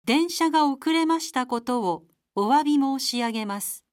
電車が遅れましたことをお詫び申し上げます。